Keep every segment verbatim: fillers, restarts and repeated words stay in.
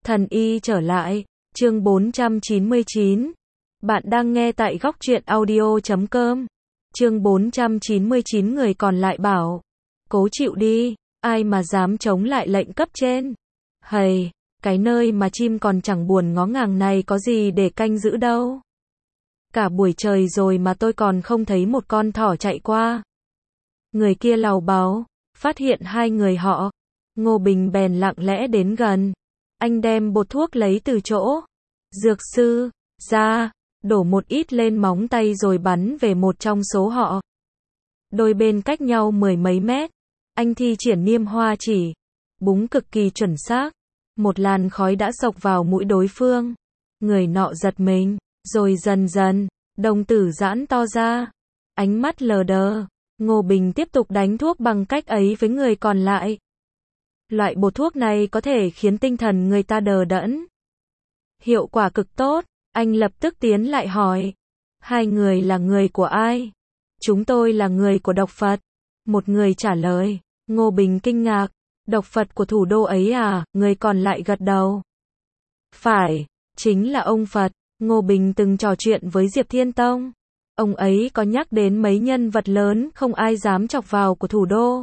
Thần y trở lại, chương bốn trăm chín mươi chín. Bạn đang nghe tại góc truyện audio chấm com. Chương bốn trăm chín mươi chín người còn lại bảo, cố chịu đi, ai mà dám chống lại lệnh cấp trên. Hầy, cái nơi mà chim còn chẳng buồn ngó ngàng này có gì để canh giữ đâu. Cả buổi trời rồi mà tôi còn không thấy một con thỏ chạy qua. Người kia làu báu, phát hiện hai người họ. Ngô Bình bèn lặng lẽ đến gần. Anh đem bột thuốc lấy từ chỗ dược sư ra, đổ một ít lên móng tay rồi bắn về một trong số họ. Đôi bên cách nhau mười mấy mét. Anh thi triển niêm hoa chỉ, búng cực kỳ chuẩn xác. Một làn khói đã xộc vào mũi đối phương. Người nọ giật mình, rồi dần dần, đồng tử giãn to ra. Ánh mắt lờ đờ. Ngô Bình tiếp tục đánh thuốc bằng cách ấy với người còn lại. Loại bột thuốc này có thể khiến tinh thần người ta đờ đẫn. Hiệu quả cực tốt, anh lập tức tiến lại hỏi. Hai người là người của ai? Chúng tôi là người của Độc Phật. Một người trả lời. Ngô Bình kinh ngạc. Độc Phật của thủ đô ấy à? Người còn lại gật đầu. Phải, chính là ông Phật. Ngô Bình từng trò chuyện với Diệp Thiên Tông. Ông ấy có nhắc đến mấy nhân vật lớn không ai dám chọc vào của thủ đô.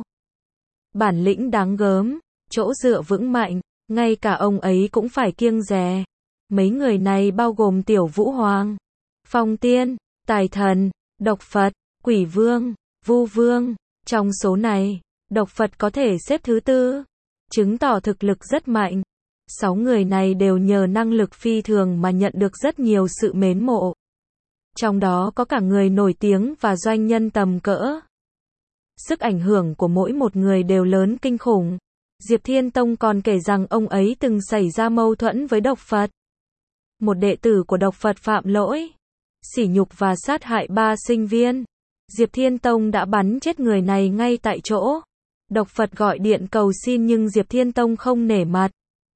Bản lĩnh đáng gớm, chỗ dựa vững mạnh, ngay cả ông ấy cũng phải kiêng dè. Mấy người này bao gồm Tiểu Vũ Hoàng, Phong Tiên, Tài Thần, Độc Phật, Quỷ Vương, Vu Vương. Trong số này, Độc Phật có thể xếp thứ tư, chứng tỏ thực lực rất mạnh. Sáu người này đều nhờ năng lực phi thường mà nhận được rất nhiều sự mến mộ. Trong đó có cả người nổi tiếng và doanh nhân tầm cỡ. Sức ảnh hưởng của mỗi một người đều lớn kinh khủng. Diệp Thiên Tông còn kể rằng ông ấy từng xảy ra mâu thuẫn với Độc Phật. Một đệ tử của Độc Phật phạm lỗi, sỉ nhục và sát hại ba sinh viên. Diệp Thiên Tông đã bắn chết người này ngay tại chỗ. Độc Phật gọi điện cầu xin nhưng Diệp Thiên Tông không nể mặt.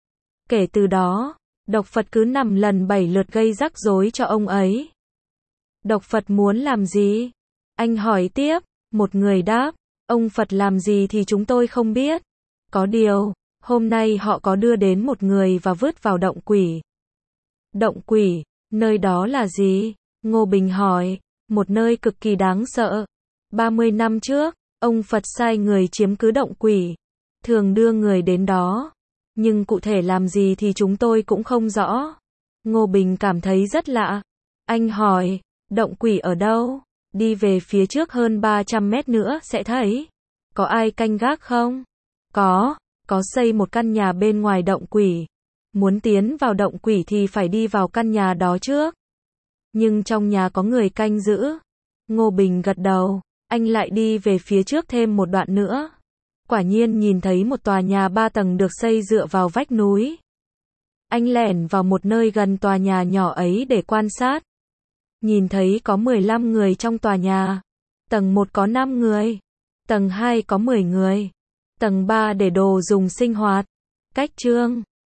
Kể từ đó, Độc Phật cứ năm lần bảy lượt gây rắc rối cho ông ấy. Độc Phật muốn làm gì? Anh hỏi tiếp. Một người đáp, ông Phật làm gì thì chúng tôi không biết. Có điều, hôm nay họ có đưa đến một người và vứt vào động quỷ. Động quỷ, nơi đó là gì? Ngô Bình hỏi. Một nơi cực kỳ đáng sợ. ba mươi năm trước, ông Phật sai người chiếm cứ động quỷ. Thường đưa người đến đó. Nhưng cụ thể làm gì thì chúng tôi cũng không rõ. Ngô Bình cảm thấy rất lạ. Anh hỏi, động quỷ ở đâu? Đi về phía trước hơn ba trăm mét nữa sẽ thấy. Có ai canh gác không? Có, có xây một căn nhà bên ngoài động quỷ. Muốn tiến vào động quỷ thì phải đi vào căn nhà đó trước. Nhưng trong nhà có người canh giữ. Ngô Bình gật đầu, anh lại đi về phía trước thêm một đoạn nữa. Quả nhiên nhìn thấy một tòa nhà ba tầng được xây dựa vào vách núi. Anh lẻn vào một nơi gần tòa nhà nhỏ ấy để quan sát. Nhìn thấy có mười lăm người trong tòa nhà. Tầng một có năm người. Tầng hai có mười người. Tầng ba để đồ dùng sinh hoạt. Cách chương